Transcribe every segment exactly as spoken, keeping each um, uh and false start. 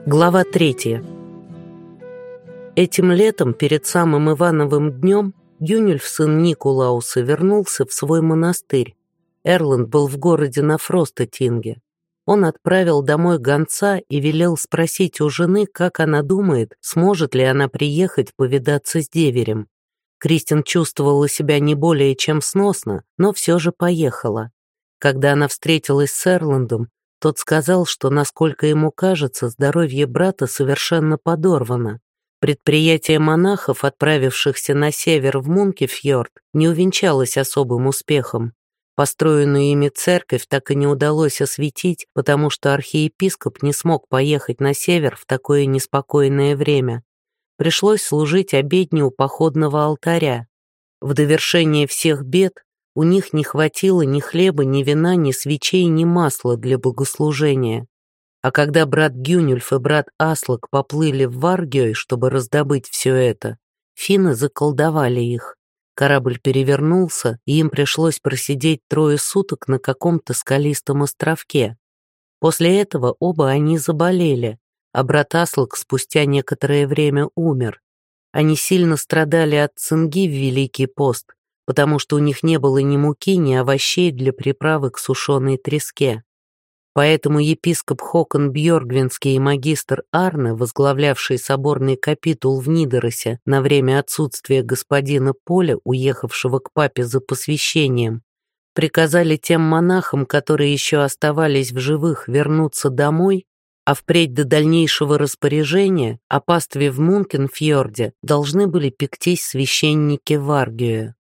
Глава третья. Этим летом, перед самым Ивановым днем, Гюнюльф, сын Никулауса, вернулся в свой монастырь. Эрланд был в городе на Фростетинге. Он отправил домой гонца и велел спросить у жены, как она думает, сможет ли она приехать повидаться с деверем. Кристин чувствовала себя не более чем сносно, но все же поехала. Когда она встретилась с Эрландом, тот сказал, что, насколько ему кажется, здоровье брата совершенно подорвано. Предприятие монахов, отправившихся на север в Мункефьорд, не увенчалось особым успехом. Построенную ими церковь так и не удалось осветить, потому что архиепископ не смог поехать на север в такое неспокойное время. Пришлось служить обедне у походного алтаря. В довершение всех бед у них не хватило ни хлеба, ни вина, ни свечей, ни масла для богослужения. А когда брат Гюнюльф и брат Аслак поплыли в Варгёй, чтобы раздобыть все это, финны заколдовали их. Корабль перевернулся, и им пришлось просидеть трое суток на каком-то скалистом островке. После этого оба они заболели, а брат Аслак спустя некоторое время умер. Они сильно страдали от цинги в Великий пост, потому что у них не было ни муки, ни овощей для приправы к сушеной треске. Поэтому епископ Хокон Бьоргвинский и магистр Арне, возглавлявший соборный капитул в Нидоросе на время отсутствия господина Поля, уехавшего к папе за посвящением, приказали тем монахам, которые еще оставались в живых, вернуться домой, а впредь до дальнейшего распоряжения о пастве в Мункенфьорде должны были пектись священники Варгёя.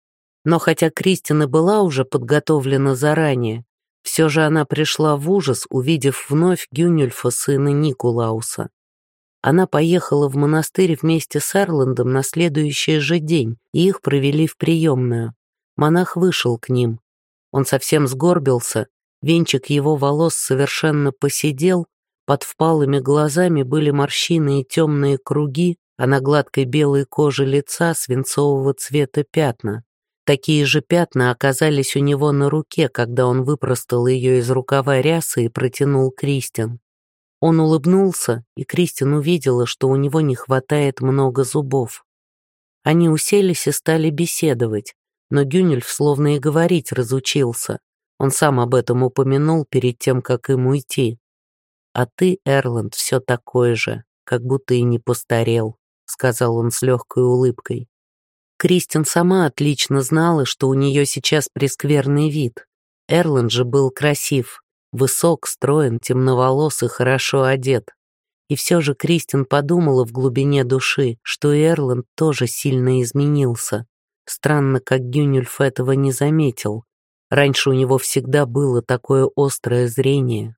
Но хотя Кристин и была уже подготовлена заранее, все же она пришла в ужас, увидев вновь Гюнюльфа, сына Никулауса. Она поехала в монастырь вместе с Эрландом на следующий же день, и их провели в приемную. Монах вышел к ним. Он совсем сгорбился, венчик его волос совершенно поседел, под впалыми глазами были морщины и темные круги, а на гладкой белой коже лица свинцового цвета пятна. Такие же пятна оказались у него на руке, когда он выпростал ее из рукава рясы и протянул Кристин. Он улыбнулся, и Кристин увидела, что у него не хватает много зубов. Они уселись и стали беседовать, но Гюнюльф словно и говорить разучился. Он сам об этом упомянул перед тем, как им уйти. «А ты, Эрланд, все такой же, как будто и не постарел», — сказал он с легкой улыбкой. Кристин сама отлично знала, что у нее сейчас прескверный вид. Эрланд же был красив, высок, строен, темноволос и хорошо одет. И все же Кристин подумала в глубине души, что и Эрланд тоже сильно изменился. Странно, как Гюнюльф этого не заметил. Раньше у него всегда было такое острое зрение.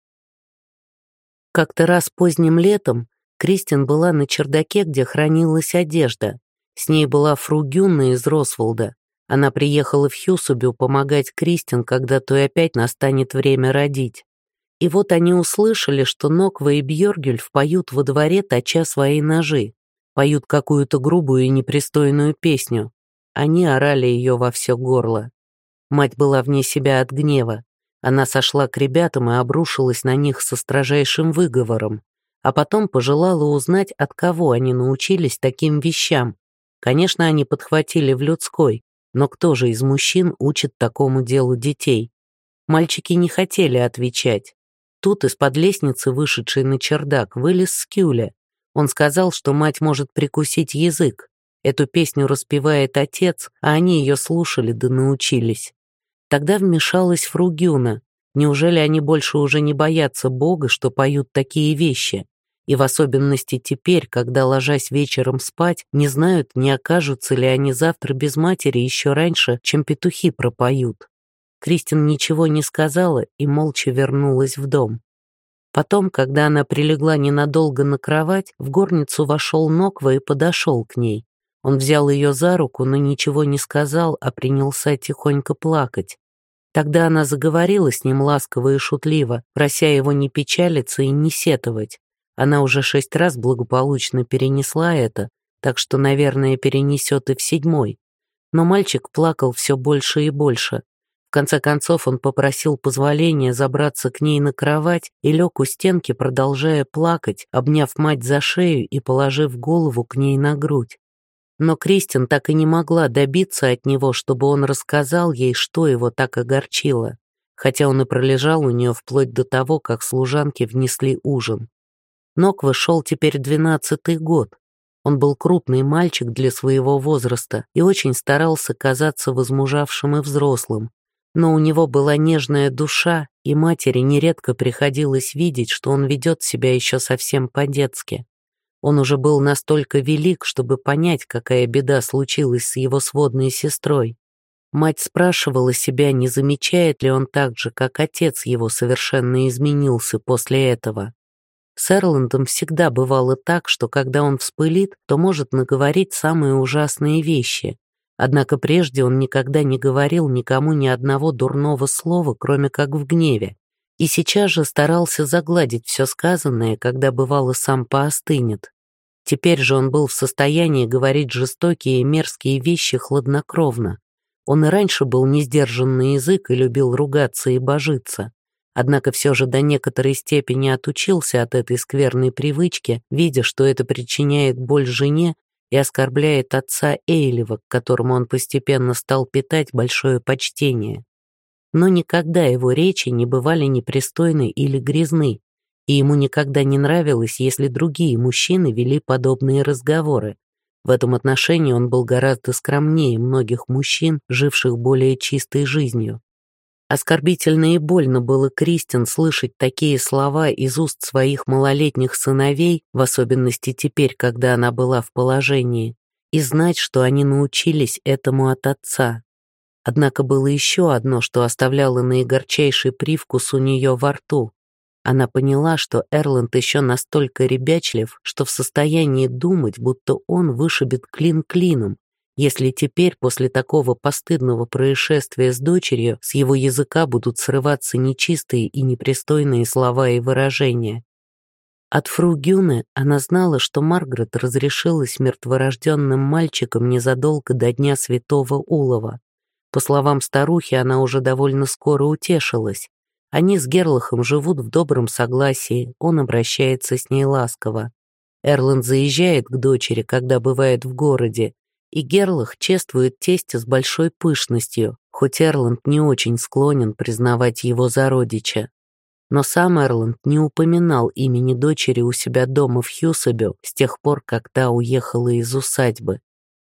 Как-то раз поздним летом Кристин была на чердаке, где хранилась одежда. С ней была фру Гюнна из Росволда. Она приехала в Хьюсубю помогать Кристин, когда той опять настанет время родить. И вот они услышали, что Ноква и Бьоргюльф поют во дворе, точа свои ножи. Поют какую-то грубую и непристойную песню. Они орали ее во все горло. Мать была вне себя от гнева. Она сошла к ребятам и обрушилась на них со строжайшим выговором. А потом пожелала узнать, от кого они научились таким вещам. Конечно, они подхватили в людской, но кто же из мужчин учит такому делу детей? Мальчики не хотели отвечать. Тут из-под лестницы, вышедшей на чердак, вылез Скюля. Он сказал, что мать может прикусить язык. Эту песню распевает отец, а они ее слушали да научились. Тогда вмешалась фру Гюнна. Неужели они больше уже не боятся Бога, что поют такие вещи? И в особенности теперь, когда, ложась вечером спать, не знают, не окажутся ли они завтра без матери еще раньше, чем петухи пропоют. Кристин ничего не сказала и молча вернулась в дом. Потом, когда она прилегла ненадолго на кровать, в горницу вошел Ноква и подошел к ней. Он взял ее за руку, но ничего не сказал, а принялся тихонько плакать. Тогда она заговорила с ним ласково и шутливо, прося его не печалиться и не сетовать. Она уже шесть раз благополучно перенесла это, так что, наверное, перенесет и в седьмой. Но мальчик плакал все больше и больше. В конце концов он попросил позволения забраться к ней на кровать и лег у стенки, продолжая плакать, обняв мать за шею и положив голову к ней на грудь. Но Кристин так и не могла добиться от него, чтобы он рассказал ей, что его так огорчило, хотя он и пролежал у нее вплоть до того, как служанки внесли ужин. Нокве шел теперь двенадцатый год. Он был крупный мальчик для своего возраста и очень старался казаться возмужавшим и взрослым. Но у него была нежная душа, и матери нередко приходилось видеть, что он ведет себя еще совсем по-детски. Он уже был настолько велик, чтобы понять, какая беда случилась с его сводной сестрой. Мать спрашивала себя, не замечает ли он так же, как отец его совершенно изменился после этого. С Эрландом всегда бывало так, что когда он вспылит, то может наговорить самые ужасные вещи. Однако прежде он никогда не говорил никому ни одного дурного слова, кроме как в гневе, и сейчас же старался загладить все сказанное, когда бывало сам поостынет. Теперь же он был в состоянии говорить жестокие и мерзкие вещи хладнокровно. Он и раньше был несдержан на язык и любил ругаться и божиться. Однако все же до некоторой степени отучился от этой скверной привычки, видя, что это причиняет боль жене и оскорбляет отца Эйлива, к которому он постепенно стал питать большое почтение. Но никогда его речи не бывали непристойны или грязны, и ему никогда не нравилось, если другие мужчины вели подобные разговоры. В этом отношении он был гораздо скромнее многих мужчин, живших более чистой жизнью. Оскорбительно и больно было Кристин слышать такие слова из уст своих малолетних сыновей, в особенности теперь, когда она была в положении, и знать, что они научились этому от отца. Однако было еще одно, что оставляло наигорчайший привкус у нее во рту. Она поняла, что Эрланд еще настолько ребячлив, что в состоянии думать, будто он вышибет клин клином, если теперь после такого постыдного происшествия с дочерью с его языка будут срываться нечистые и непристойные слова и выражения. От фру Гюне она знала, что Маргарет разрешилась мертворожденным мальчиком незадолго до дня святого Улова. По словам старухи, она уже довольно скоро утешилась. Они с Герлахом живут в добром согласии, он обращается с ней ласково. Эрланд заезжает к дочери, когда бывает в городе, и Герлах чествует тестя с большой пышностью, хоть Эрланд не очень склонен признавать его за родича. Но сам Эрланд не упоминал имени дочери у себя дома в Хьюсабе с тех пор, как та уехала из усадьбы.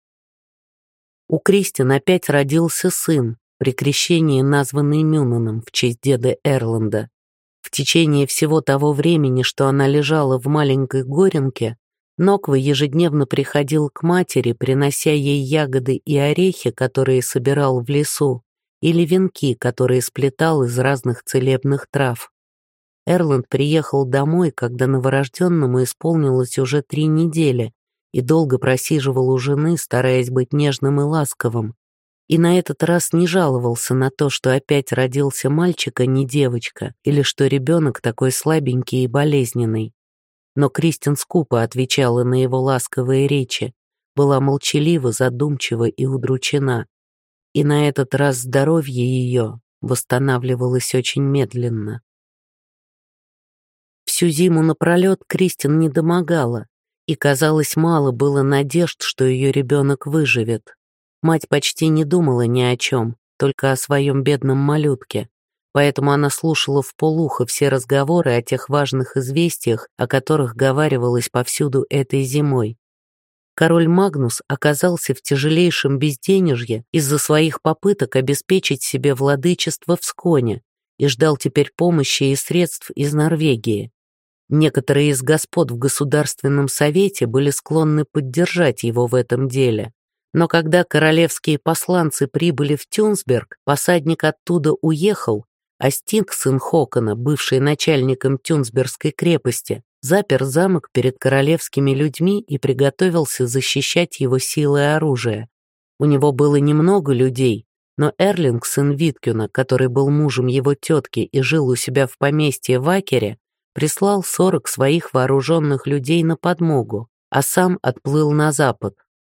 У Кристин опять родился сын, при крещении названный Мюнаном в честь деда Эрланда. В течение всего того времени, что она лежала в маленькой горенке, Нокве ежедневно приходил к матери, принося ей ягоды и орехи, которые собирал в лесу, или венки, которые сплетал из разных целебных трав. Эрланд приехал домой, когда новорожденному исполнилось уже три недели, и долго просиживал у жены, стараясь быть нежным и ласковым. И на этот раз не жаловался на то, что опять родился мальчик, а не девочка, или что ребенок такой слабенький и болезненный. Но Кристин скупо отвечала на его ласковые речи, была молчалива, задумчива и удручена. И на этот раз здоровье ее восстанавливалось очень медленно. Всю зиму напролет Кристин не домогала, и, казалось, мало было надежд, что ее ребенок выживет. Мать почти не думала ни о чем, только о своем бедном малютке. Поэтому она слушала вполуха все разговоры о тех важных известиях, о которых говаривалось повсюду этой зимой. Король Магнус оказался в тяжелейшем безденежье из-за своих попыток обеспечить себе владычество в Сконе и ждал теперь помощи и средств из Норвегии. Некоторые из господ в Государственном совете были склонны поддержать его в этом деле. Но когда королевские посланцы прибыли в Тюнсберг, посадник оттуда уехал, а Стинг, сын Хокона, бывший начальником Тюнсбергской крепости, запер замок перед королевскими людьми и приготовился защищать его силой и оружия. У него было немного людей, но Эрлинг, сын Виткюна, который был мужем его тетки и жил у себя в поместье в Акере, прислал сорок своих вооруженных людей на подмогу, а сам отплыл на запад.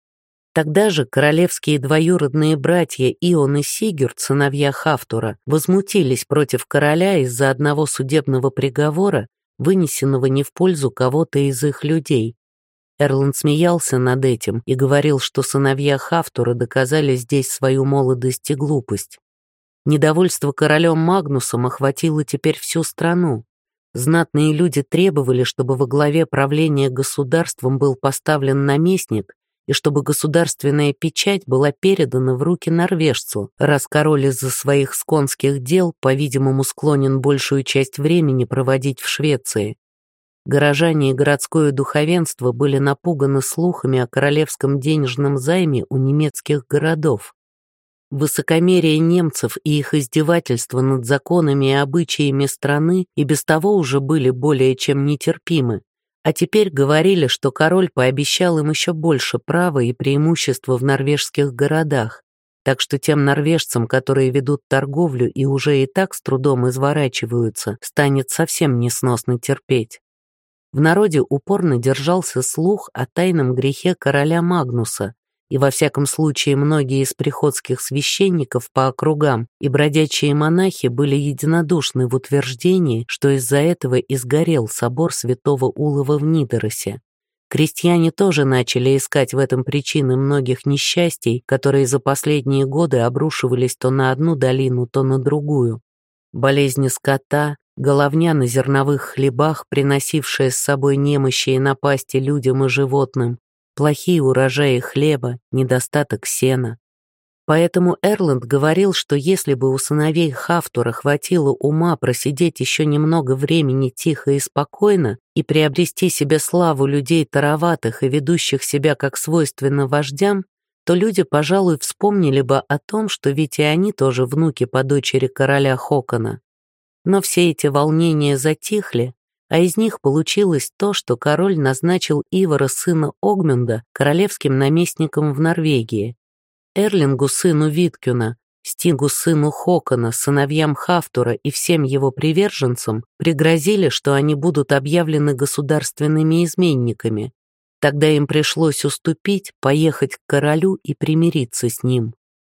Тогда же королевские двоюродные братья Ион и Сигюрд, сыновья Хафтура, возмутились против короля из-за одного судебного приговора, вынесенного не в пользу кого-то из их людей. Эрланд смеялся над этим и говорил, что сыновья Хафтура доказали здесь свою молодость и глупость. Недовольство королем Магнусом охватило теперь всю страну. Знатные люди требовали, чтобы во главе правления государством был поставлен наместник и чтобы государственная печать была передана в руки норвежцу, раз король из-за своих сконских дел, по-видимому, склонен большую часть времени проводить в Швеции. Горожане и городское духовенство были напуганы слухами о королевском денежном займе у немецких городов. Высокомерие немцев и их издевательства над законами и обычаями страны и без того уже были более чем нетерпимы, а теперь говорили, что король пообещал им еще больше права и преимущества в норвежских городах, так что тем норвежцам, которые ведут торговлю и уже и так с трудом изворачиваются, станет совсем несносно терпеть. В народе упорно держался слух о тайном грехе короля Магнуса, и во всяком случае многие из приходских священников по округам и бродячие монахи были единодушны в утверждении, что из-за этого и сгорел собор святого Улова в Нидеросе. Крестьяне тоже начали искать в этом причины многих несчастий, которые за последние годы обрушивались то на одну долину, то на другую. Болезни скота, головня на зерновых хлебах, приносившая с собой немощи и напасти людям и животным, плохие урожаи хлеба, недостаток сена. Поэтому Эрланд говорил, что если бы у сыновей Хафтура хватило ума просидеть еще немного времени тихо и спокойно и приобрести себе славу людей тароватых и ведущих себя как свойственно вождям, то люди, пожалуй, вспомнили бы о том, что ведь и они тоже внуки по дочери короля Хокона. Но все эти волнения затихли, а из них получилось то, что король назначил Ивара, сына Огмунда, королевским наместником в Норвегии. Эрлингу, сыну Виткюна, Стигу, сыну Хокона, сыновьям Хафтура и всем его приверженцам пригрозили, что они будут объявлены государственными изменниками. Тогда им пришлось уступить, поехать к королю и примириться с ним.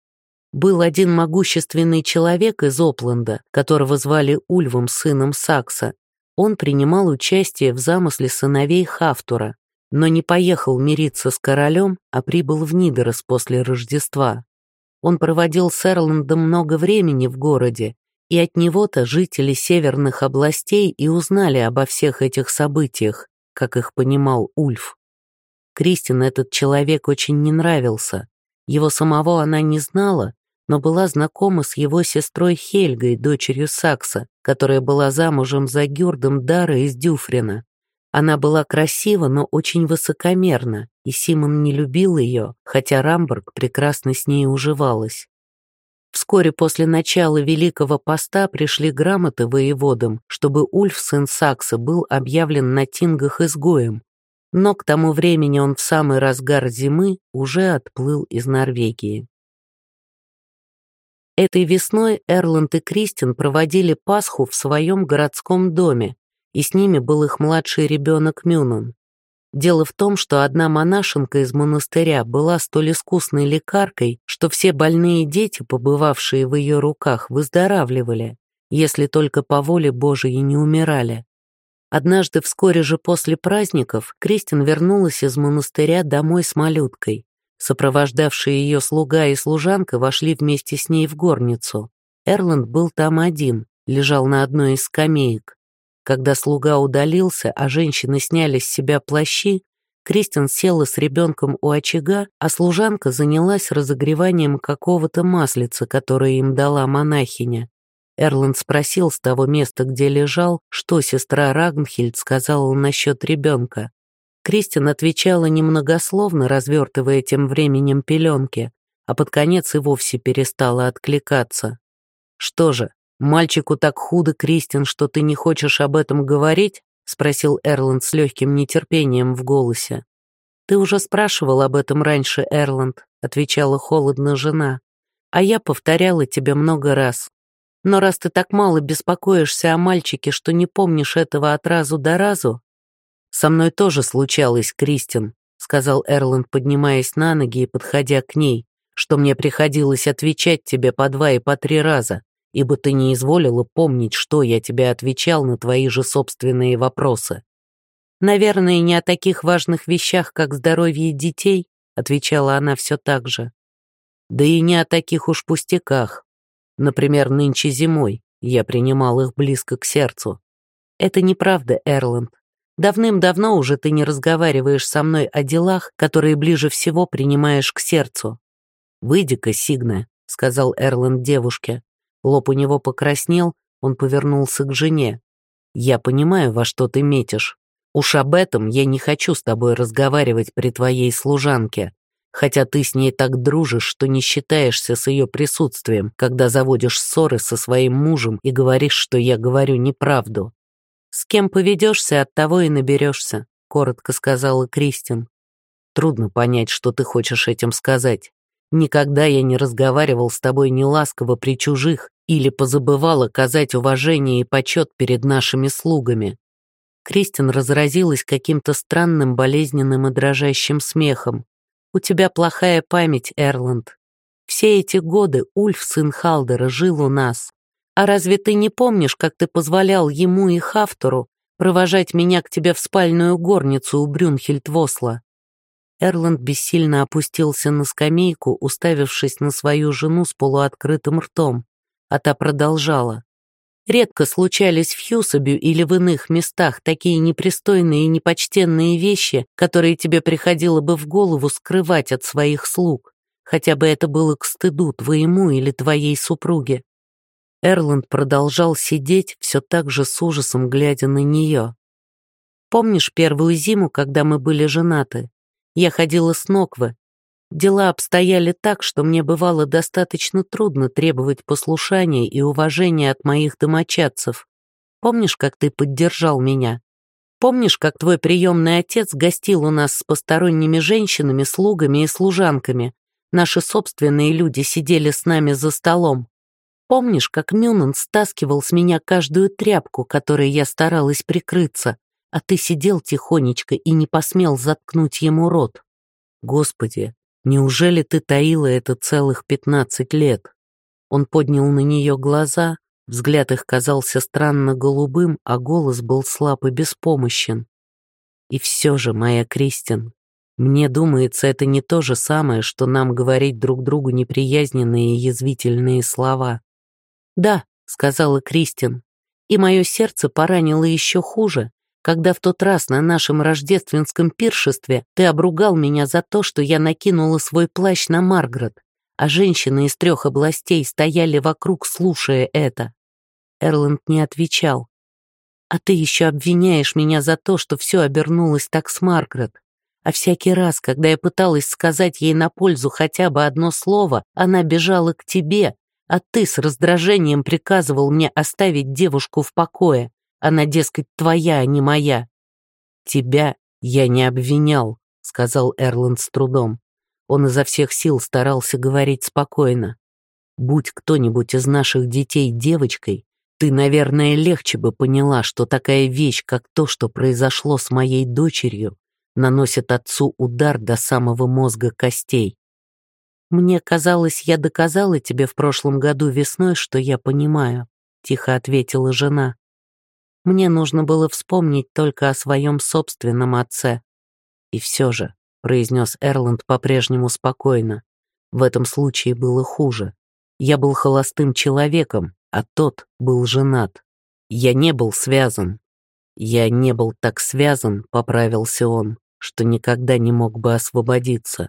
Был один могущественный человек из Опланда, которого звали Ульвом, сыном Сакса. Он принимал участие в замысле сыновей Хафтура, но не поехал мириться с королем, а прибыл в Нидерос после Рождества. Он проводил с Эрландом много времени в городе, и от него-то жители северных областей и узнали обо всех этих событиях, как их понимал Ульф. Кристин этот человек очень не нравился. Его самого она не знала, но была знакома с его сестрой Хельгой, дочерью Сакса, которая была замужем за Гюрдом Дара из Дюфрина. Она была красива, но очень высокомерна, и Симон не любил ее, хотя Рамберг прекрасно с ней уживалась. Вскоре после начала Великого Поста пришли грамоты воеводам, чтобы Ульф, сын Сакса, был объявлен на тингах изгоем, но к тому времени он в самый разгар зимы уже отплыл из Норвегии. Этой весной Эрланд и Кристин проводили Пасху в своем городском доме, и с ними был их младший ребенок Мюнан. Дело в том, что одна монашенка из монастыря была столь искусной лекаркой, что все больные дети, побывавшие в ее руках, выздоравливали, если только по воле Божией не умирали. Однажды вскоре же после праздников Кристин вернулась из монастыря домой с малюткой. Сопровождавшие ее слуга и служанка вошли вместе с ней в горницу. Эрланд был там один, лежал на одной из скамеек. Когда слуга удалился, а женщины сняли с себя плащи, Кристин села с ребенком у очага, а служанка занялась разогреванием какого-то маслица, которое им дала монахиня. Эрланд спросил с того места, где лежал, что сестра Рагнхильд сказала насчет ребенка. Кристин отвечала немногословно, развертывая тем временем пеленки, а под конец и вовсе перестала откликаться. «Что же, мальчику так худо, Кристин, что ты не хочешь об этом говорить?» — спросил Эрланд с легким нетерпением в голосе. «Ты уже спрашивал об этом раньше, Эрланд», — отвечала холодно жена, «а я повторяла тебе много раз. Но раз ты так мало беспокоишься о мальчике, что не помнишь этого от разу до разу...» «Со мной тоже случалось, Кристин», — сказал Эрланд, поднимаясь на ноги и подходя к ней, «что мне приходилось отвечать тебе по два и по три раза, ибо ты не изволила помнить, что я тебе отвечал на твои же собственные вопросы». «Наверное, не о таких важных вещах, как здоровье детей», отвечала она все так же. «Да и не о таких уж пустяках. Например, нынче зимой я принимал их близко к сердцу». «Это неправда, Эрланд. Давным-давно уже ты не разговариваешь со мной о делах, которые ближе всего принимаешь к сердцу». «Выйди-ка, Сигна», — сказал Эрланд девушке. Лоб у него покраснел, он повернулся к жене. «Я понимаю, во что ты метишь. Уж об этом я не хочу с тобой разговаривать при твоей служанке, хотя ты с ней так дружишь, что не считаешься с ее присутствием, когда заводишь ссоры со своим мужем и говоришь, что я говорю неправду». «С кем поведешься, от того и наберешься», — коротко сказала Кристин. «Трудно понять, что ты хочешь этим сказать. Никогда я не разговаривал с тобой неласково при чужих или позабывал оказать уважение и почет перед нашими слугами». Кристин разразилась каким-то странным, болезненным и дрожащим смехом. «У тебя плохая память, Эрланд. Все эти годы Ульф, сын Халдера, жил у нас. А разве ты не помнишь, как ты позволял ему и Хафтору провожать меня к тебе в спальную горницу у Брюнхильд-Восла?» Эрланд бессильно опустился на скамейку, уставившись на свою жену с полуоткрытым ртом, а та продолжала. «Редко случались в Хьюсабю или в иных местах такие непристойные и непочтенные вещи, которые тебе приходило бы в голову скрывать от своих слуг, хотя бы это было к стыду твоему или твоей супруге». Эрланд продолжал сидеть, все так же с ужасом глядя на нее. «Помнишь первую зиму, когда мы были женаты? Я ходила с Ноквы. Дела обстояли так, что мне бывало достаточно трудно требовать послушания и уважения от моих домочадцев. Помнишь, как ты поддержал меня? Помнишь, как твой приемный отец гостил у нас с посторонними женщинами, слугами и служанками? Наши собственные люди сидели с нами за столом. Помнишь, как Мюнан стаскивал с меня каждую тряпку, которой я старалась прикрыться, а ты сидел тихонечко и не посмел заткнуть ему рот? Господи, неужели ты таила это целых пятнадцать лет?» Он поднял на нее глаза, взгляд их казался странно голубым, а голос был слаб и беспомощен. «И все же, моя Кристин, мне думается, это не то же самое, что нам говорить друг другу неприязненные и язвительные слова». «Да», — сказала Кристин, — «и мое сердце поранило еще хуже, когда в тот раз на нашем рождественском пиршестве ты обругал меня за то, что я накинула свой плащ на Маргарет, а женщины из трех областей стояли вокруг, слушая это». Эрланд не отвечал. «А ты еще обвиняешь меня за то, что все обернулось так с Маргарет. А всякий раз, когда я пыталась сказать ей на пользу хотя бы одно слово, она бежала к тебе, а ты с раздражением приказывал мне оставить девушку в покое. Она, дескать, твоя, а не моя». «Тебя я не обвинял», — сказал Эрланд с трудом. Он изо всех сил старался говорить спокойно. «Будь кто-нибудь из наших детей девочкой, ты, наверное, легче бы поняла, что такая вещь, как то, что произошло с моей дочерью, наносит отцу удар до самого мозга костей». «Мне казалось, я доказала тебе в прошлом году весной, что я понимаю», — тихо ответила жена. «Мне нужно было вспомнить только о своем собственном отце». «И все же», — произнес Эрланд по-прежнему спокойно, «в этом случае было хуже. Я был холостым человеком, а тот был женат. Я не был связан. Я не был так связан», — поправился он, «что никогда не мог бы освободиться».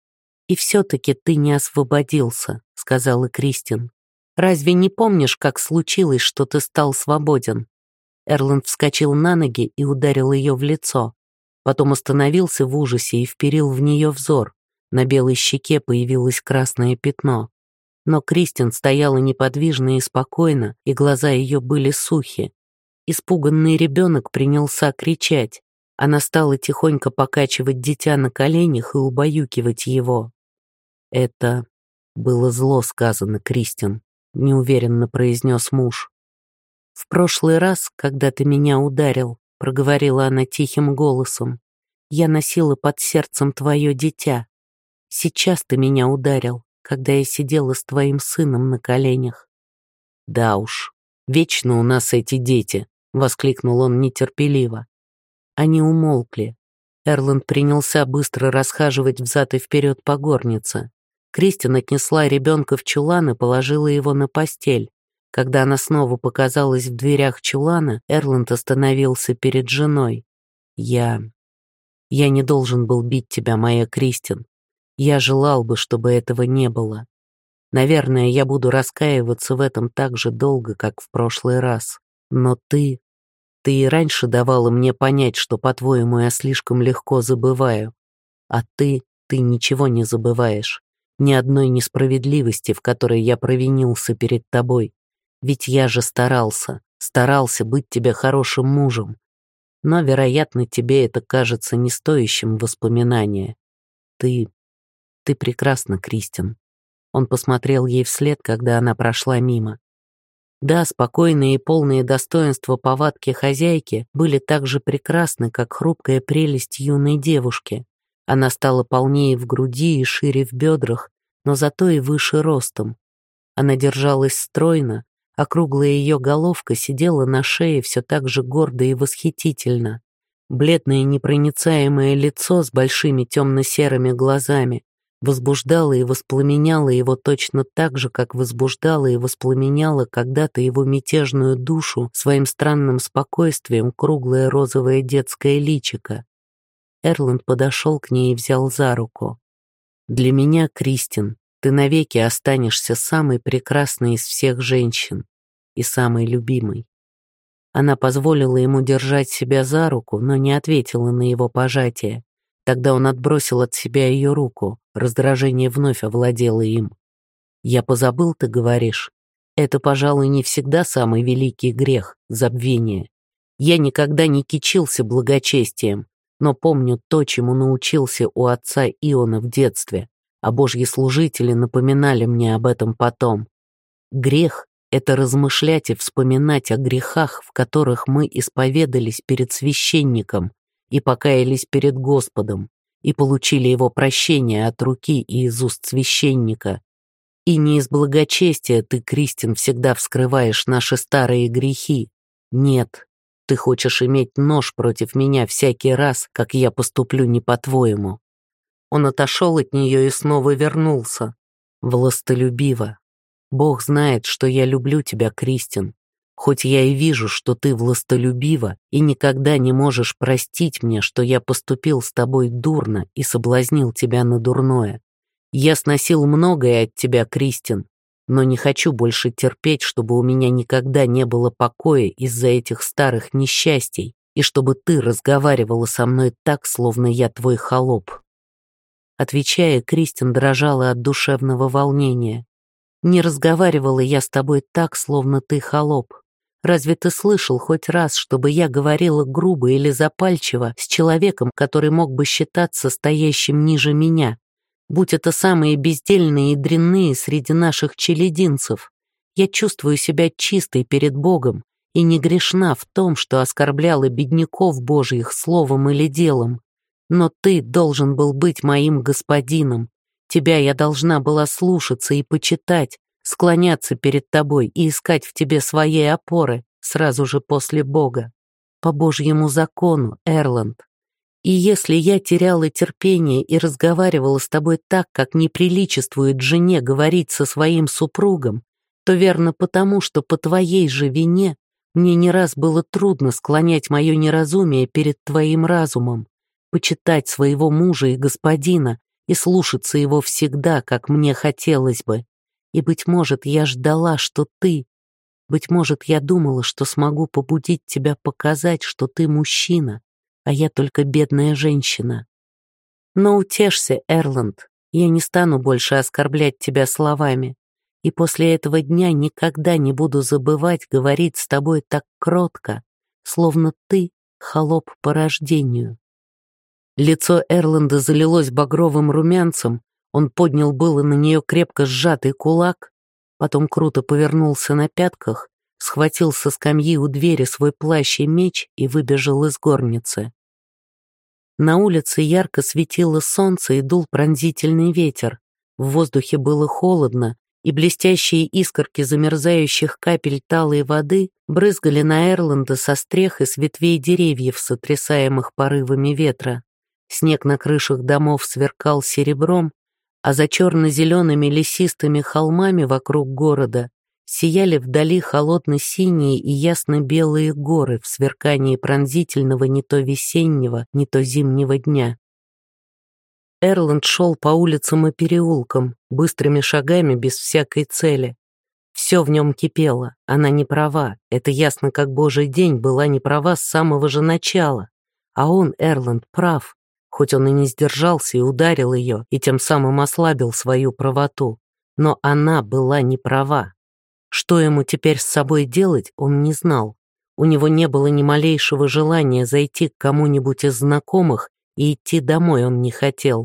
«И все-таки ты не освободился», — сказала Кристин. «Разве не помнишь, как случилось, что ты стал свободен?» Эрланд вскочил на ноги и ударил ее в лицо. Потом остановился в ужасе и вперил в нее взор. На белой щеке появилось красное пятно. Но Кристин стояла неподвижно и спокойно, и глаза ее были сухи. Испуганный ребенок принялся кричать. Она стала тихонько покачивать дитя на коленях и убаюкивать его. «Это было зло сказано, Кристин», — неуверенно произнес муж. «В прошлый раз, когда ты меня ударил», — проговорила она тихим голосом, Я носила под сердцем твое дитя. Сейчас ты меня ударил, когда я сидела с твоим сыном на коленях». «Да уж, вечно у нас эти дети», — воскликнул он нетерпеливо. Они умолкли. Эрланд принялся быстро расхаживать взад и вперед по горнице. Кристин отнесла ребенка в чулан и положила его на постель. Когда она снова показалась в дверях чулана, Эрланд остановился перед женой. «Я... я не должен был бить тебя, моя Кристин. Я желал бы, чтобы этого не было. Наверное, я буду раскаиваться в этом так же долго, как в прошлый раз. Но ты... ты и раньше давала мне понять, что, по-твоему, я слишком легко забываю. А ты... ты ничего не забываешь. Ни одной несправедливости, в которой я провинился перед тобой. Ведь я же старался, старался быть тебе хорошим мужем. Но, вероятно, тебе это кажется не стоящим воспоминания. Ты... ты прекрасна, Кристин». Он посмотрел ей вслед, когда она прошла мимо. Да, спокойные и полные достоинства повадки хозяйки были так же прекрасны, как хрупкая прелесть юной девушки. Она стала полнее в груди и шире в бедрах, но зато и выше ростом. Она держалась стройно, а круглая ее головка сидела на шее все так же гордо и восхитительно. Бледное непроницаемое лицо с большими темно-серыми глазами возбуждало и воспламеняло его точно так же, как возбуждало и воспламеняло когда-то его мятежную душу своим странным спокойствием круглое розовое детское личико. Эрланд подошел к ней и взял за руку. «Для меня, Кристин, ты навеки останешься самой прекрасной из всех женщин и самой любимой». Она позволила ему держать себя за руку, но не ответила на его пожатие. Тогда он отбросил от себя ее руку, раздражение вновь овладело им. «Я позабыл, ты говоришь? Это, пожалуй, не всегда самый великий грех — забвение. Я никогда не кичился благочестием, но помню то, чему научился у отца Иона в детстве, а божьи служители напоминали мне об этом потом. Грех — это размышлять и вспоминать о грехах, в которых мы исповедались перед священником и покаялись перед Господом, и получили его прощение от руки и из уст священника. И не из благочестия ты, Кристин, всегда вскрываешь наши старые грехи. Нет, ты хочешь иметь нож против меня всякий раз, как я поступлю не по-твоему». Он отошел от нее и снова вернулся. «Властолюбиво. Бог знает, что я люблю тебя, Кристин. Хоть я и вижу, что ты властолюбива и никогда не можешь простить мне, что я поступил с тобой дурно и соблазнил тебя на дурное. Я сносил многое от тебя, Кристин, но не хочу больше терпеть, чтобы у меня никогда не было покоя из-за этих старых несчастий и чтобы ты разговаривала со мной так, словно я твой холоп». Отвечая, Кристин дрожала от душевного волнения. «Не разговаривала я с тобой так, словно ты холоп. Разве ты слышал хоть раз, чтобы я говорила грубо или запальчиво с человеком, который мог бы считаться стоящим ниже меня? Будь это самые бездельные и дрянные среди наших челядинцев. Я чувствую себя чистой перед Богом и не грешна в том, что оскорбляла бедняков Божьих словом или делом. Но ты должен был быть моим господином. Тебя я должна была слушаться и почитать, склоняться перед тобой и искать в тебе своей опоры сразу же после Бога. По Божьему закону, Эрланд. И если я теряла терпение и разговаривала с тобой так, как неприличествует жене говорить со своим супругом, то верно потому, что по твоей же вине мне не раз было трудно склонять мое неразумие перед твоим разумом, почитать своего мужа и господина и слушаться его всегда, как мне хотелось бы. И, быть может, я ждала, что ты... Быть может, я думала, что смогу побудить тебя показать, что ты мужчина, а я только бедная женщина. Но утешься, Эрланд, я не стану больше оскорблять тебя словами, и после этого дня никогда не буду забывать говорить с тобой так кротко, словно ты холоп по рождению». Лицо Эрланда залилось багровым румянцем, он поднял было на нее крепко сжатый кулак, потом круто повернулся на пятках, схватил со скамьи у двери свой плащ и меч и выбежал из горницы. На улице ярко светило солнце и дул пронзительный ветер. В воздухе было холодно, и блестящие искорки замерзающих капель талой воды брызгали на Эрланда со стрех и с ветвей деревьев, сотрясаемых порывами ветра. Снег на крышах домов сверкал серебром, а за черно-зелеными лесистыми холмами вокруг города сияли вдали холодно-синие и ясно-белые горы в сверкании пронзительного не то весеннего, не то зимнего дня. Эрланд шел по улицам и переулкам, быстрыми шагами, без всякой цели. Все в нем кипело, она не права, это ясно как божий день, была не права с самого же начала. А он, Эрланд, прав, хоть он и не сдержался и ударил ее, и тем самым ослабил свою правоту. Но она была не права. Что ему теперь с собой делать, он не знал. У него не было ни малейшего желания зайти к кому-нибудь из знакомых, и идти домой он не хотел.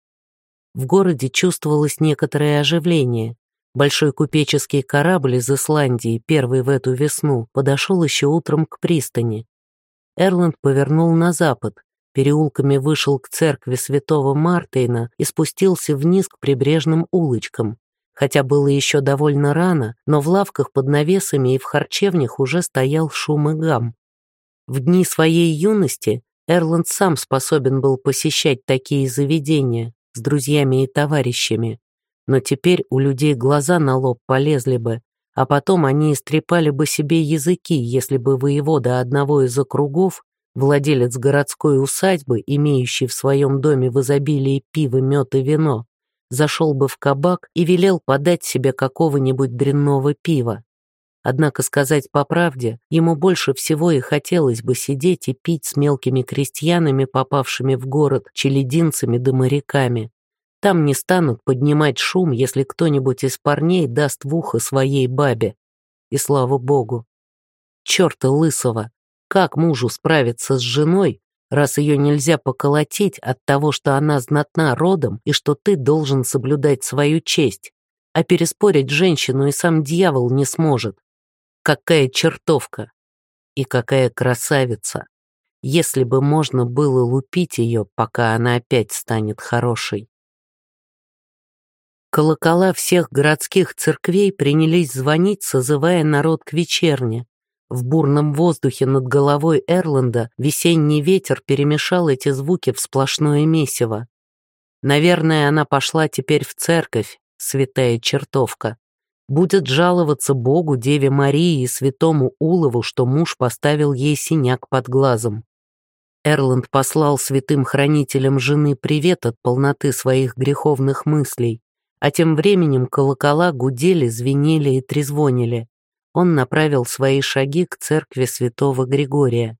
В городе чувствовалось некоторое оживление. Большой купеческий корабль из Исландии, первый в эту весну, подошел еще утром к пристани. Эрланд повернул на запад, переулками вышел к церкви святого Мартейна и спустился вниз к прибрежным улочкам. Хотя было еще довольно рано, но в лавках под навесами и в харчевнях уже стоял шум и гам. В дни своей юности Эрланд сам способен был посещать такие заведения с друзьями и товарищами, но теперь у людей глаза на лоб полезли бы, а потом они истрепали бы себе языки, если бы воевода одного из округов, владелец городской усадьбы, имеющий в своем доме в изобилии пиво, мед и вино, зашел бы в кабак и велел подать себе какого-нибудь дрянного пива. Однако, сказать по правде, ему больше всего и хотелось бы сидеть и пить с мелкими крестьянами, попавшими в город, челядинцами да моряками. Там не станут поднимать шум, если кто-нибудь из парней даст в ухо своей бабе. И слава богу. Черта лысого! Как мужу справиться с женой, раз ее нельзя поколотить от того, что она знатна родом и что ты должен соблюдать свою честь, а переспорить женщину и сам дьявол не сможет? Какая чертовка! И какая красавица! Если бы можно было лупить ее, пока она опять станет хорошей. Колокола всех городских церквей принялись звонить, созывая народ к вечерне. В бурном воздухе над головой Эрланда весенний ветер перемешал эти звуки в сплошное месиво. Наверное, она пошла теперь в церковь, святая чертовка. Будет жаловаться Богу, Деве Марии и святому Улову, что муж поставил ей синяк под глазом. Эрланд послал святым хранителям жены привет от полноты своих греховных мыслей, а тем временем колокола гудели, звенели и трезвонили. Он направил свои шаги к церкви святого Григория.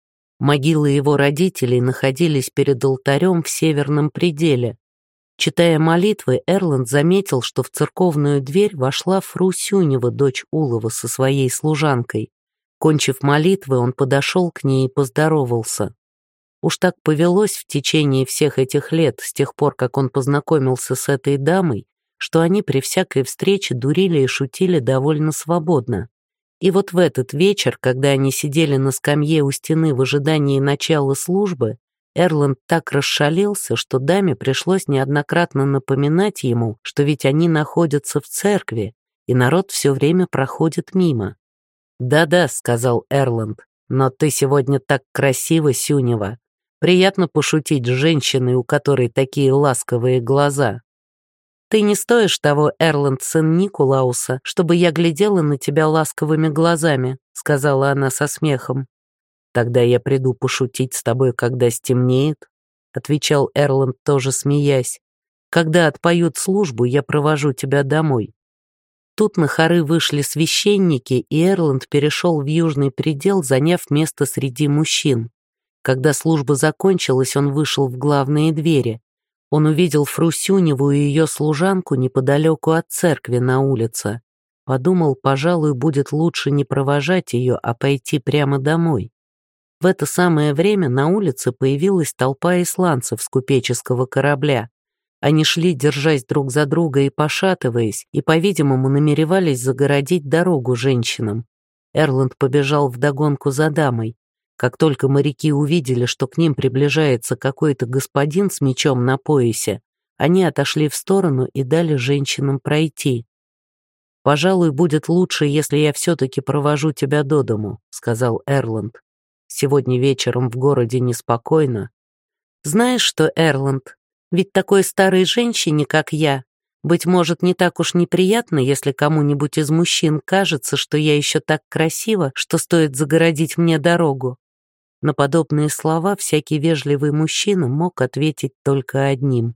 Могилы его родителей находились перед алтарем в северном пределе. Читая молитвы, Эрланд заметил, что в церковную дверь вошла Фру Сюнева, дочь Улова, со своей служанкой. Кончив молитвы, он подошел к ней и поздоровался. Уж так повелось в течение всех этих лет, с тех пор, как он познакомился с этой дамой, что они при всякой встрече дурили и шутили довольно свободно. И вот в этот вечер, когда они сидели на скамье у стены в ожидании начала службы, Эрланд так расшалился, что даме пришлось неоднократно напоминать ему, что ведь они находятся в церкви, и народ все время проходит мимо. «Да-да», — сказал Эрланд, — «но ты сегодня так красива, Сюнева. Приятно пошутить с женщиной, у которой такие ласковые глаза». «Ты не стоишь того, Эрланд, сын Никулауса, чтобы я глядела на тебя ласковыми глазами», — сказала она со смехом. «Тогда я приду пошутить с тобой, когда стемнеет», — отвечал Эрланд, тоже смеясь. «Когда отпоют службу, я провожу тебя домой». Тут на хоры вышли священники, и Эрланд перешел в южный предел, заняв место среди мужчин. Когда служба закончилась, он вышел в главные двери. Он увидел Фру Сюневу и ее служанку неподалеку от церкви на улице. Подумал, пожалуй, будет лучше не провожать ее, а пойти прямо домой. В это самое время на улице появилась толпа исландцев с купеческого корабля. Они шли, держась друг за друга и пошатываясь, и, по-видимому, намеревались загородить дорогу женщинам. Эрланд побежал вдогонку за дамой. Как только моряки увидели, что к ним приближается какой-то господин с мечом на поясе, они отошли в сторону и дали женщинам пройти. «Пожалуй, будет лучше, если я все-таки провожу тебя до дому», — сказал Эрланд. «Сегодня вечером в городе неспокойно». «Знаешь что, Эрланд, ведь такой старой женщине, как я, быть может, не так уж неприятно, если кому-нибудь из мужчин кажется, что я еще так красива, что стоит загородить мне дорогу». На подобные слова всякий вежливый мужчина мог ответить только одним.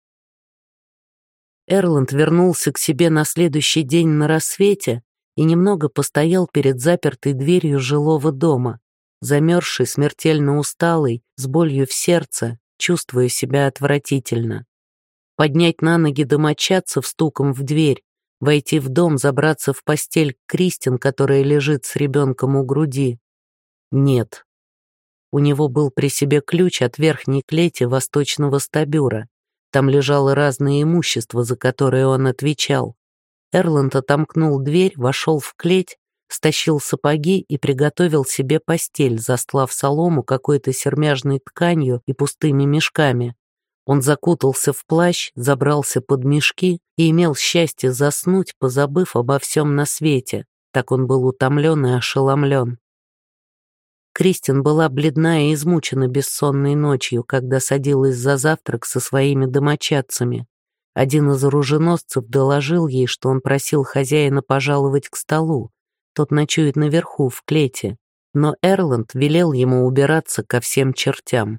Эрланд вернулся к себе на следующий день на рассвете и немного постоял перед запертой дверью жилого дома, замерзший, смертельно усталый, с болью в сердце, чувствуя себя отвратительно. Поднять на ноги домочадцев стуком в дверь, войти в дом, забраться в постель к Кристин, которая лежит с ребенком у груди. Нет. У него был при себе ключ от верхней клети восточного стабюра. Там лежало разное имущество, за которое он отвечал. Эрланд отомкнул дверь, вошел в клеть, стащил сапоги и приготовил себе постель, застлав солому какой-то сермяжной тканью и пустыми мешками. Он закутался в плащ, забрался под мешки и имел счастье заснуть, позабыв обо всем на свете. Так он был утомлен и ошеломлен. Кристин была бледна и измучена бессонной ночью, когда садилась за завтрак со своими домочадцами. Один из оруженосцев доложил ей, что он просил хозяина пожаловать к столу. Тот ночует наверху, в клете, но Эрланд велел ему убираться ко всем чертям.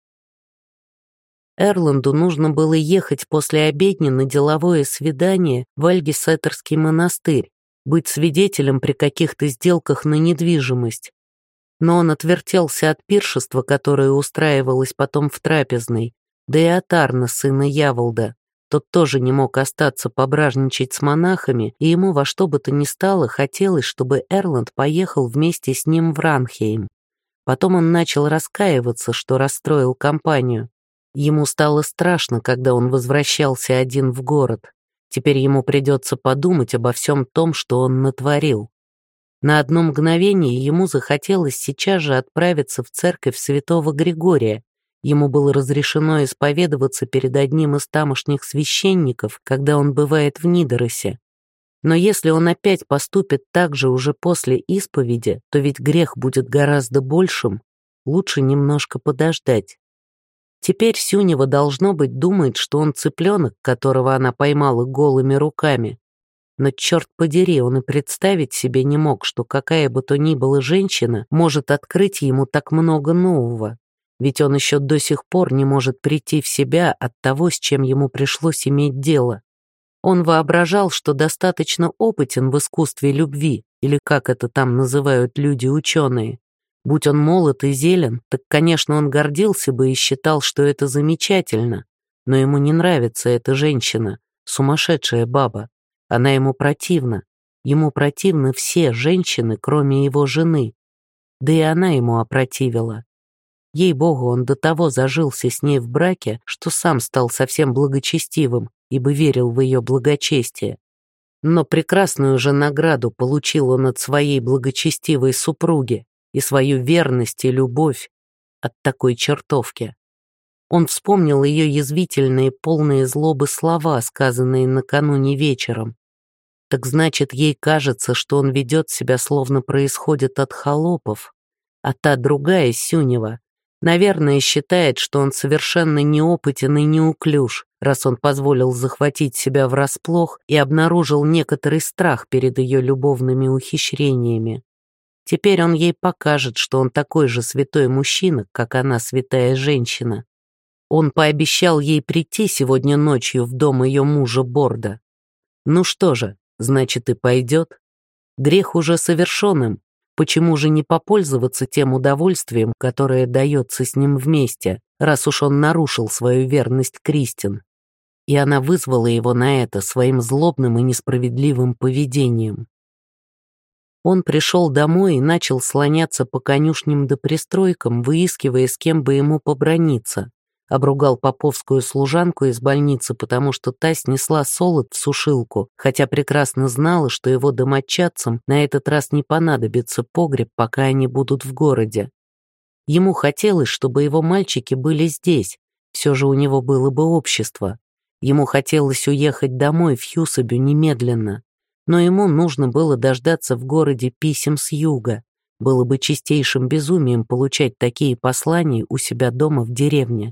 Эрланду нужно было ехать после обедни на деловое свидание в Альгисеттерский монастырь, быть свидетелем при каких-то сделках на недвижимость. Но он отвертелся от пиршества, которое устраивалось потом в трапезной, да и от Арна, сына Яволда. Тот тоже не мог остаться пображничать с монахами, и ему во что бы то ни стало хотелось, чтобы Эрланд поехал вместе с ним в Ранхейм. Потом он начал раскаиваться, что расстроил компанию. Ему стало страшно, когда он возвращался один в город. Теперь ему придется подумать обо всем том, что он натворил. На одно мгновение ему захотелось сейчас же отправиться в церковь святого Григория. Ему было разрешено исповедоваться перед одним из тамошних священников, когда он бывает в Нидоросе. Но если он опять поступит так же уже после исповеди, то ведь грех будет гораздо большим. Лучше немножко подождать. Теперь Сюнева, должно быть, думает, что он цыпленок, которого она поймала голыми руками. Но, черт подери, он и представить себе не мог, что какая бы то ни была женщина может открыть ему так много нового. Ведь он еще до сих пор не может прийти в себя от того, с чем ему пришлось иметь дело. Он воображал, что достаточно опытен в искусстве любви, или как это там называют люди-ученые. Будь он молод и зелен, так, конечно, он гордился бы и считал, что это замечательно. Но ему не нравится эта женщина, сумасшедшая баба. Она ему противна. Ему противны все женщины, кроме его жены. Да и она ему опротивила. Ей-богу, он до того зажился с ней в браке, что сам стал совсем благочестивым, ибо верил в ее благочестие. Но прекрасную же награду получил он от своей благочестивой супруги и свою верность и любовь от такой чертовки. Он вспомнил ее язвительные, полные злобы слова, сказанные накануне вечером. Так значит, ей кажется, что он ведет себя, словно происходит от холопов. А та другая, Сюнева, наверное, считает, что он совершенно неопытен и неуклюж, раз он позволил захватить себя врасплох и обнаружил некоторый страх перед ее любовными ухищрениями. Теперь он ей покажет, что он такой же святой мужчина, как она святая женщина. Он пообещал ей прийти сегодня ночью в дом ее мужа Борда. Ну что же, значит и пойдет. Грех уже совершен им, почему же не попользоваться тем удовольствием, которое дается с ним вместе, раз уж он нарушил свою верность Кристин. И она вызвала его на это своим злобным и несправедливым поведением. Он пришел домой и начал слоняться по конюшням да пристройкам, выискивая, с кем бы ему побраниться. Обругал поповскую служанку из больницы, потому что та снесла солод в сушилку, хотя прекрасно знала, что его домочадцам на этот раз не понадобится погреб, пока они будут в городе. Ему хотелось, чтобы его мальчики были здесь, все же у него было бы общество. Ему хотелось уехать домой в Хьюсабю немедленно, но ему нужно было дождаться в городе писем с юга. Было бы чистейшим безумием получать такие послания у себя дома в деревне.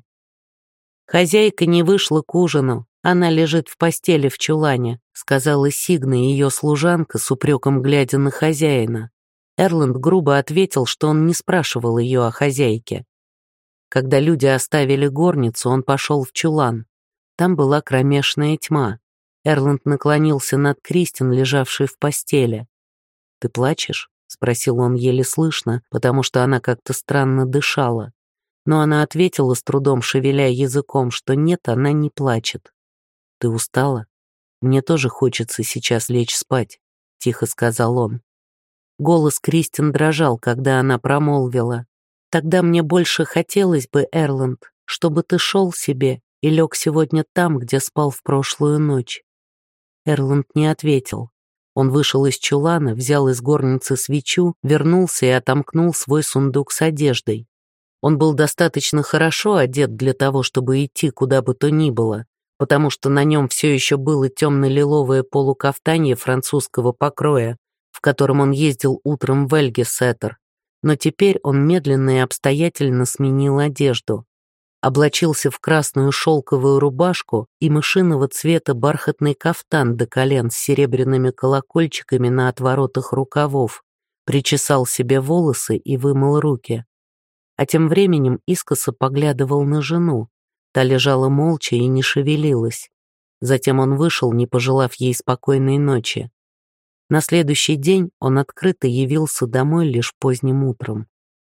«Хозяйка не вышла к ужину, она лежит в постели в чулане», сказала Сигна, ее служанка, с упреком глядя на хозяина. Эрланд грубо ответил, что он не спрашивал ее о хозяйке. Когда люди оставили горницу, он пошел в чулан. Там была кромешная тьма. Эрланд наклонился над Кристин, лежавшей в постели. «Ты плачешь?» — спросил он еле слышно, потому что она как-то странно дышала. Но она ответила, с трудом шевеля языком, что нет, она не плачет. «Ты устала? Мне тоже хочется сейчас лечь спать», — тихо сказал он. Голос Кристин дрожал, когда она промолвила. «Тогда мне больше хотелось бы, Эрланд, чтобы ты шел себе и лег сегодня там, где спал в прошлую ночь». Эрланд не ответил. Он вышел из чулана, взял из горницы свечу, вернулся и отомкнул свой сундук с одеждой. Он был достаточно хорошо одет для того, чтобы идти куда бы то ни было, потому что на нем все еще было темно-лиловое полукафтанье французского покроя, в котором он ездил утром в Эльгесеттер, но теперь он медленно и обстоятельно сменил одежду. Облачился в красную шелковую рубашку и мышиного цвета бархатный кафтан до колен с серебряными колокольчиками на отворотах рукавов, причесал себе волосы и вымыл руки. А тем временем искоса поглядывал на жену. Та лежала молча и не шевелилась. Затем он вышел, не пожелав ей спокойной ночи. На следующий день он открыто явился домой лишь поздним утром.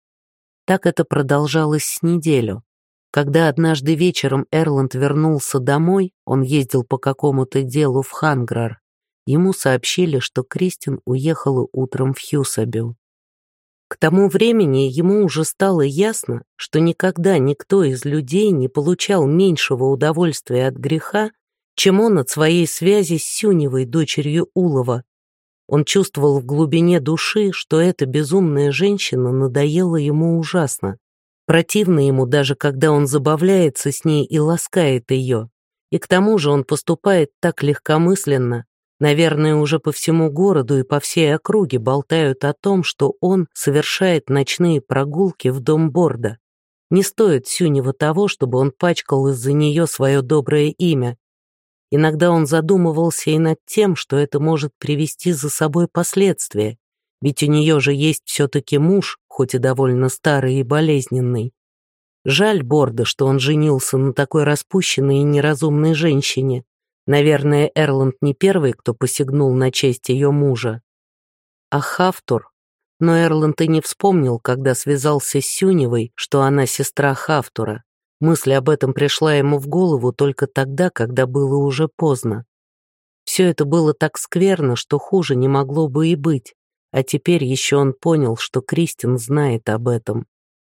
Так это продолжалось с неделю. Когда однажды вечером Эрланд вернулся домой, он ездил по какому-то делу в Ханграр. Ему сообщили, что Кристин уехала утром в Хьюсабю. К тому времени ему уже стало ясно, что никогда никто из людей не получал меньшего удовольствия от греха, чем он от своей связи с Сюневой, дочерью Улова. Он чувствовал в глубине души, что эта безумная женщина надоела ему ужасно. Противно ему даже, когда он забавляется с ней и ласкает ее. И к тому же он поступает так легкомысленно. Наверное, уже по всему городу и по всей округе болтают о том, что он совершает ночные прогулки в дом Борда. Не стоит Сюнева того, чтобы он пачкал из-за нее свое доброе имя. Иногда он задумывался и над тем, что это может привести за собой последствия, ведь у нее же есть все-таки муж, хоть и довольно старый и болезненный. Жаль Борда, что он женился на такой распущенной и неразумной женщине. Наверное, Эрланд не первый, кто посягнул на честь ее мужа. А Хафтур? Но Эрланд и не вспомнил, когда связался с Сюневой, что она сестра Хафтура. Мысль об этом пришла ему в голову только тогда, когда было уже поздно. Все это было так скверно, что хуже не могло бы и быть, а теперь еще он понял, что Кристин знает об этом.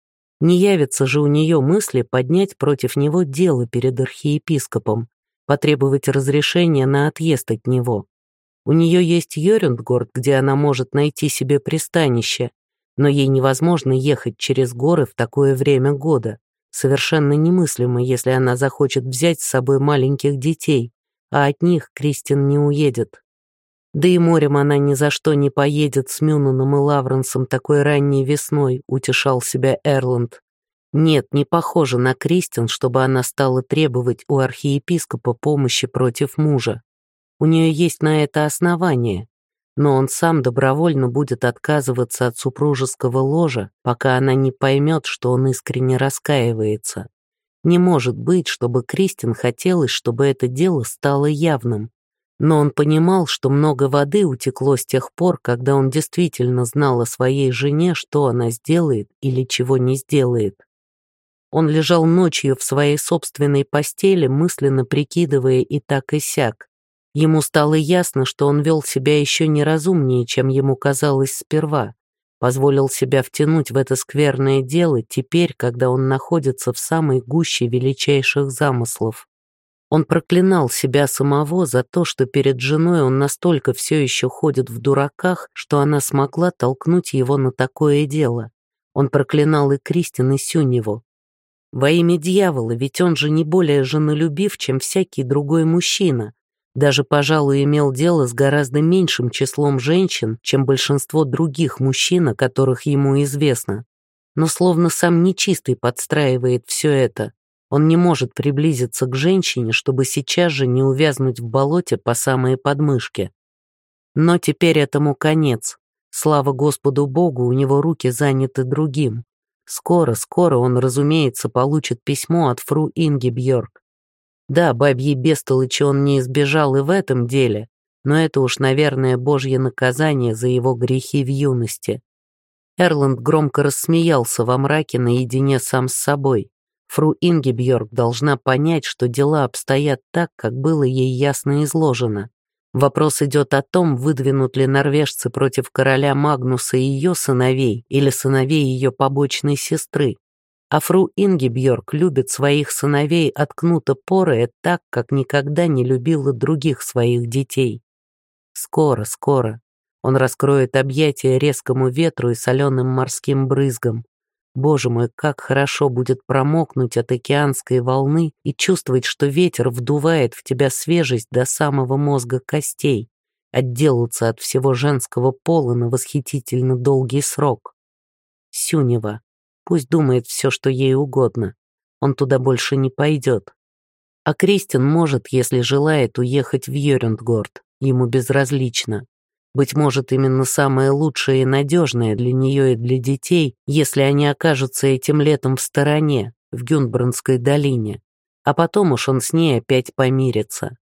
Не явится же у нее мысли поднять против него дело перед архиепископом, потребовать разрешения на отъезд от него. У нее есть Йорюндгорд, где она может найти себе пристанище, но ей невозможно ехать через горы в такое время года. Совершенно немыслимо, если она захочет взять с собой маленьких детей, а от них Кристин не уедет. Да и морем она ни за что не поедет с Мюнаном и Лавренсом такой ранней весной, утешал себя Эрланд. Нет, не похоже на Кристин, чтобы она стала требовать у архиепископа помощи против мужа. У нее есть на это основание, но он сам добровольно будет отказываться от супружеского ложа, пока она не поймет, что он искренне раскаивается. Не может быть, чтобы Кристин хотелось, чтобы это дело стало явным. Но он понимал, что много воды утекло с тех пор, когда он действительно знал о своей жене, что она сделает или чего не сделает. Он лежал ночью в своей собственной постели, мысленно прикидывая и так и сяк. Ему стало ясно, что он вел себя еще неразумнее, чем ему казалось сперва. Позволил себя втянуть в это скверное дело теперь, когда он находится в самой гуще величайших замыслов. Он проклинал себя самого за то, что перед женой он настолько все еще ходит в дураках, что она смогла толкнуть его на такое дело. Он проклинал и Кристин, и Сюневу. Во имя дьявола, ведь он же не более женолюбив, чем всякий другой мужчина. Даже, пожалуй, имел дело с гораздо меньшим числом женщин, чем большинство других мужчин, о которых ему известно. Но словно сам нечистый подстраивает все это. Он не может приблизиться к женщине, чтобы сейчас же не увязнуть в болоте по самые подмышки. Но теперь этому конец. Слава Господу Богу, у него руки заняты другим. Скоро, скоро он, разумеется, получит письмо от фру Ингибьорг. Да, бабьей бестолочи он не избежал и в этом деле, но это уж, наверное, божье наказание за его грехи в юности. Эрланд громко рассмеялся во мраке наедине сам с собой. Фру Ингибьорг должна понять, что дела обстоят так, как было ей ясно изложено. Вопрос идет о том, выдвинут ли норвежцы против короля Магнуса и ее сыновей или сыновей ее побочной сестры. А фру Ингибьорг любит своих сыновей от Кнута Поррея так, как никогда не любила других своих детей. Скоро, скоро он раскроет объятия резкому ветру и соленым морским брызгам. Боже мой, как хорошо будет промокнуть от океанской волны и чувствовать, что ветер вдувает в тебя свежесть до самого мозга костей, отделаться от всего женского пола на восхитительно долгий срок. Сюнева. Пусть думает все, что ей угодно. Он туда больше не пойдет. А Кристин может, если желает, уехать в Йорюндгорд. Ему безразлично. Быть может, именно самое лучшее и надежное для нее и для детей, если они окажутся этим летом в стороне, в Гюнбрунской долине. А потом уж он с ней опять помирится.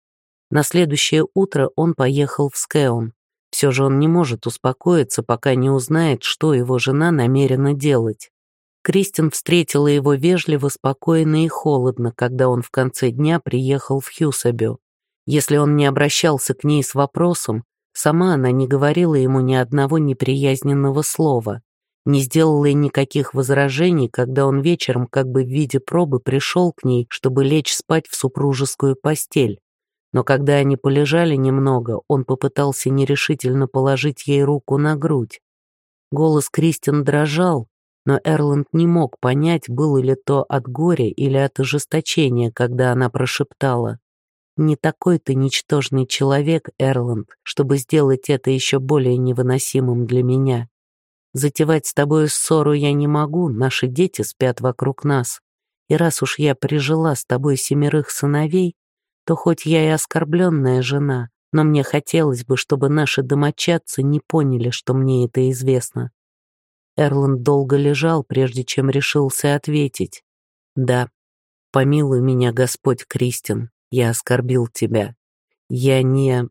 На следующее утро он поехал в Скеун. Все же он не может успокоиться, пока не узнает, что его жена намерена делать. Кристин встретила его вежливо, спокойно и холодно, когда он в конце дня приехал в Хьюсабю. Если он не обращался к ней с вопросом, сама она не говорила ему ни одного неприязненного слова, не сделала и никаких возражений, когда он вечером как бы в виде пробы пришел к ней, чтобы лечь спать в супружескую постель. Но когда они полежали немного, он попытался нерешительно положить ей руку на грудь. Голос Кристин дрожал, но Эрланд не мог понять, было ли то от горя или от ожесточения, когда она прошептала: «Не такой ты ничтожный человек, Эрланд, чтобы сделать это еще более невыносимым для меня. Затевать с тобой ссору я не могу, наши дети спят вокруг нас. И раз уж я прижила с тобой семерых сыновей, то хоть я и оскорбленная жена, но мне хотелось бы, чтобы наши домочадцы не поняли, что мне это известно». Эрланд долго лежал, прежде чем решился ответить: «Да, помилуй меня, Господь, Кристин, я оскорбил тебя. Я не...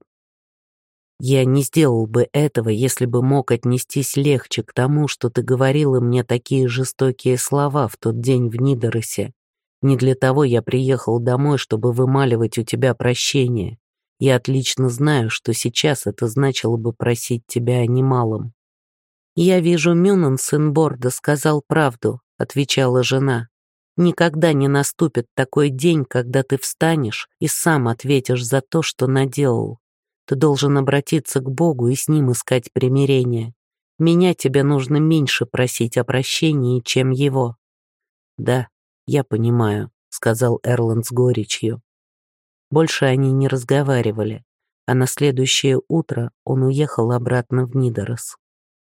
Я не сделал бы этого, если бы мог отнестись легче к тому, что ты говорила мне такие жестокие слова в тот день в Нидеросе. Не для того я приехал домой, чтобы вымаливать у тебя прощение. Я отлично знаю, что сейчас это значило бы просить тебя о немалом». «Я вижу, Мюнен, сын Борда, сказал правду», — отвечала жена. «Никогда не наступит такой день, когда ты встанешь и сам ответишь за то, что наделал. Ты должен обратиться к Богу и с ним искать примирение. Меня тебе нужно меньше просить о прощении, чем его». «Да, я понимаю», — сказал Эрланд с горечью. Больше они не разговаривали, а на следующее утро он уехал обратно в Нидерос.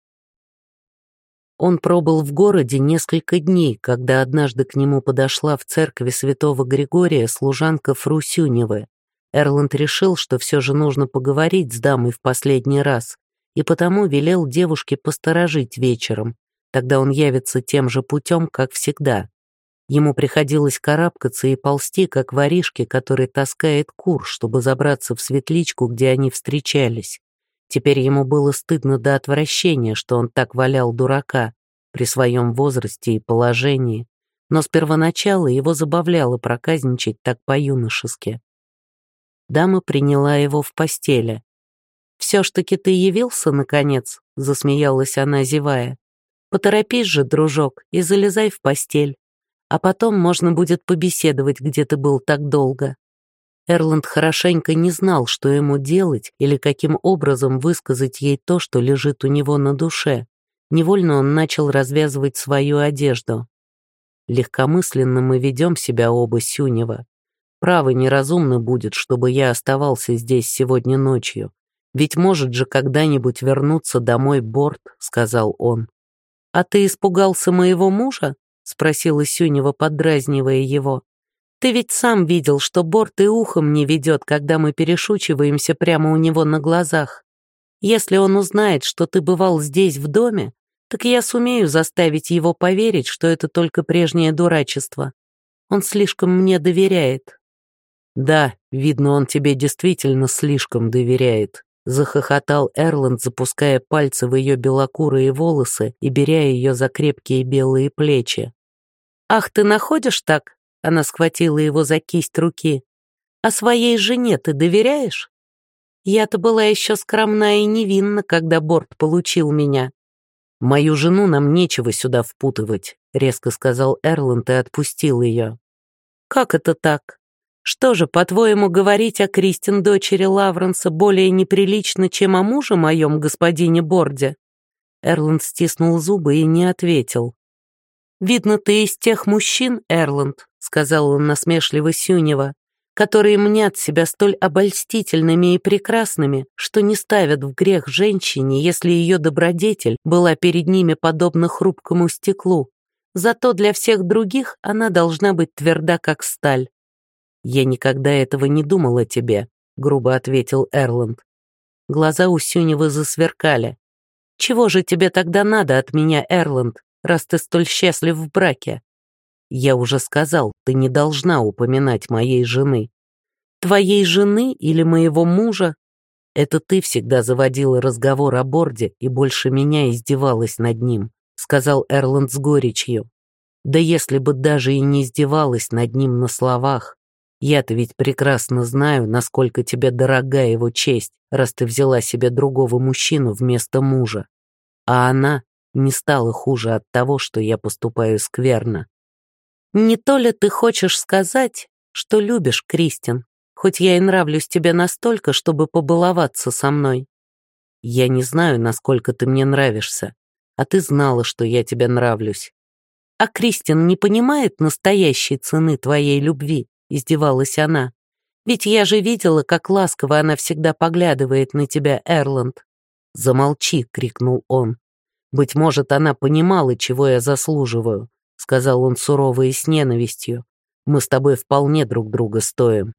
Он пробыл в городе несколько дней, когда однажды к нему подошла в церкви святого Григория служанка фру Сюневы. Эрланд решил, что все же нужно поговорить с дамой в последний раз, и потому велел девушке посторожить вечером, тогда он явится тем же путем, как всегда. Ему приходилось карабкаться и ползти, как воришке, который таскает кур, чтобы забраться в светличку, где они встречались. Теперь ему было стыдно до отвращения, что он так валял дурака при своем возрасте и положении, но с первоначала его забавляло проказничать так по-юношески. Дама приняла его в постели. «Все ж таки ты явился, наконец?» — засмеялась она, зевая. «Поторопись же, дружок, и залезай в постель. А потом можно будет побеседовать, где ты был так долго». Эрланд хорошенько не знал, что ему делать или каким образом высказать ей то, что лежит у него на душе. Невольно он начал развязывать свою одежду. Легкомысленно мы ведем себя оба, Сюнева. Право неразумно будет, чтобы я оставался здесь сегодня ночью. Ведь может же когда-нибудь вернуться домой Борт, сказал он. А ты испугался моего мужа? Спросила Сюнева, поддразнивая его. Ты ведь сам видел, что Борт и ухом не ведет, когда мы перешучиваемся прямо у него на глазах. Если он узнает, что ты бывал здесь в доме, так я сумею заставить его поверить, что это только прежнее дурачество. Он слишком мне доверяет». «Да, видно, он тебе действительно слишком доверяет», — захохотал Эрланд, запуская пальцы в ее белокурые волосы и беря ее за крепкие белые плечи. «Ах, ты находишь так?» — она схватила его за кисть руки. «А своей жене ты доверяешь? Я-то была еще скромна и невинна, когда Борт получил меня». «Мою жену нам нечего сюда впутывать», — резко сказал Эрланд и отпустил ее. «Как это так? Что же, по-твоему, говорить о Кристин, дочери Лавренса, более неприлично, чем о муже моем, господине Борде?» Эрланд стиснул зубы и не ответил. «Видно, ты из тех мужчин, Эрланд», — сказал он насмешливо Сюнева, которые мнят себя столь обольстительными и прекрасными, что не ставят в грех женщине, если ее добродетель была перед ними подобна хрупкому стеклу. Зато для всех других она должна быть тверда, как сталь. «Я никогда этого не думал о тебе», — грубо ответил Эрланд. Глаза у Сюневы засверкали. «Чего же тебе тогда надо от меня, Эрланд, раз ты столь счастлив в браке?» «Я уже сказал, ты не должна упоминать моей жены». «Твоей жены или моего мужа?» «Это ты всегда заводила разговор о Борде и больше меня издевалась над ним», сказал Эрланд с горечью. «Да если бы даже и не издевалась над ним на словах, я-то ведь прекрасно знаю, насколько тебе дорога его честь, раз ты взяла себе другого мужчину вместо мужа. А она не стала хуже от того, что я поступаю скверно». «Не то ли ты хочешь сказать, что любишь Кристин, хоть я и нравлюсь тебе настолько, чтобы побаловаться со мной?» «Я не знаю, насколько ты мне нравишься, а ты знала, что я тебе нравлюсь». «А Кристин не понимает настоящей цены твоей любви?» — издевалась она. «Ведь я же видела, как ласково она всегда поглядывает на тебя, Эрланд». «Замолчи!» — крикнул он. «Быть может, она понимала, чего я заслуживаю», — сказал он сурово и с ненавистью. «Мы с тобой вполне друг друга стоим».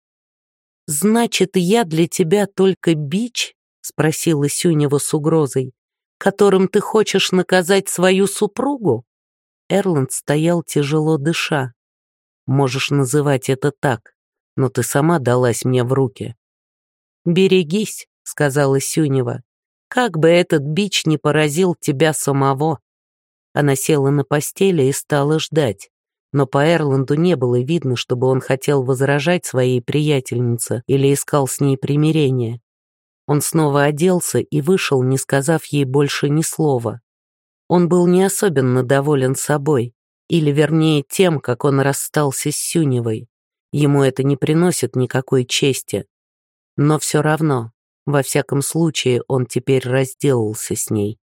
«Значит, я для тебя только бич?» — спросила Сюнева с угрозой. «Которым ты хочешь наказать свою супругу?» Эрланд стоял тяжело дыша. «Можешь называть это так, но ты сама далась мне в руки». «Берегись», — сказала Сюнева. «Как бы этот бич не поразил тебя самого». Она села на постели и стала ждать. Но по Эрланду не было видно, чтобы он хотел возражать своей приятельнице или искал с ней примирения. Он снова оделся и вышел, не сказав ей больше ни слова. Он был не особенно доволен собой, или, вернее, тем, как он расстался с Сюневой. Ему это не приносит никакой чести. Но все равно, во всяком случае, он теперь разделался с ней.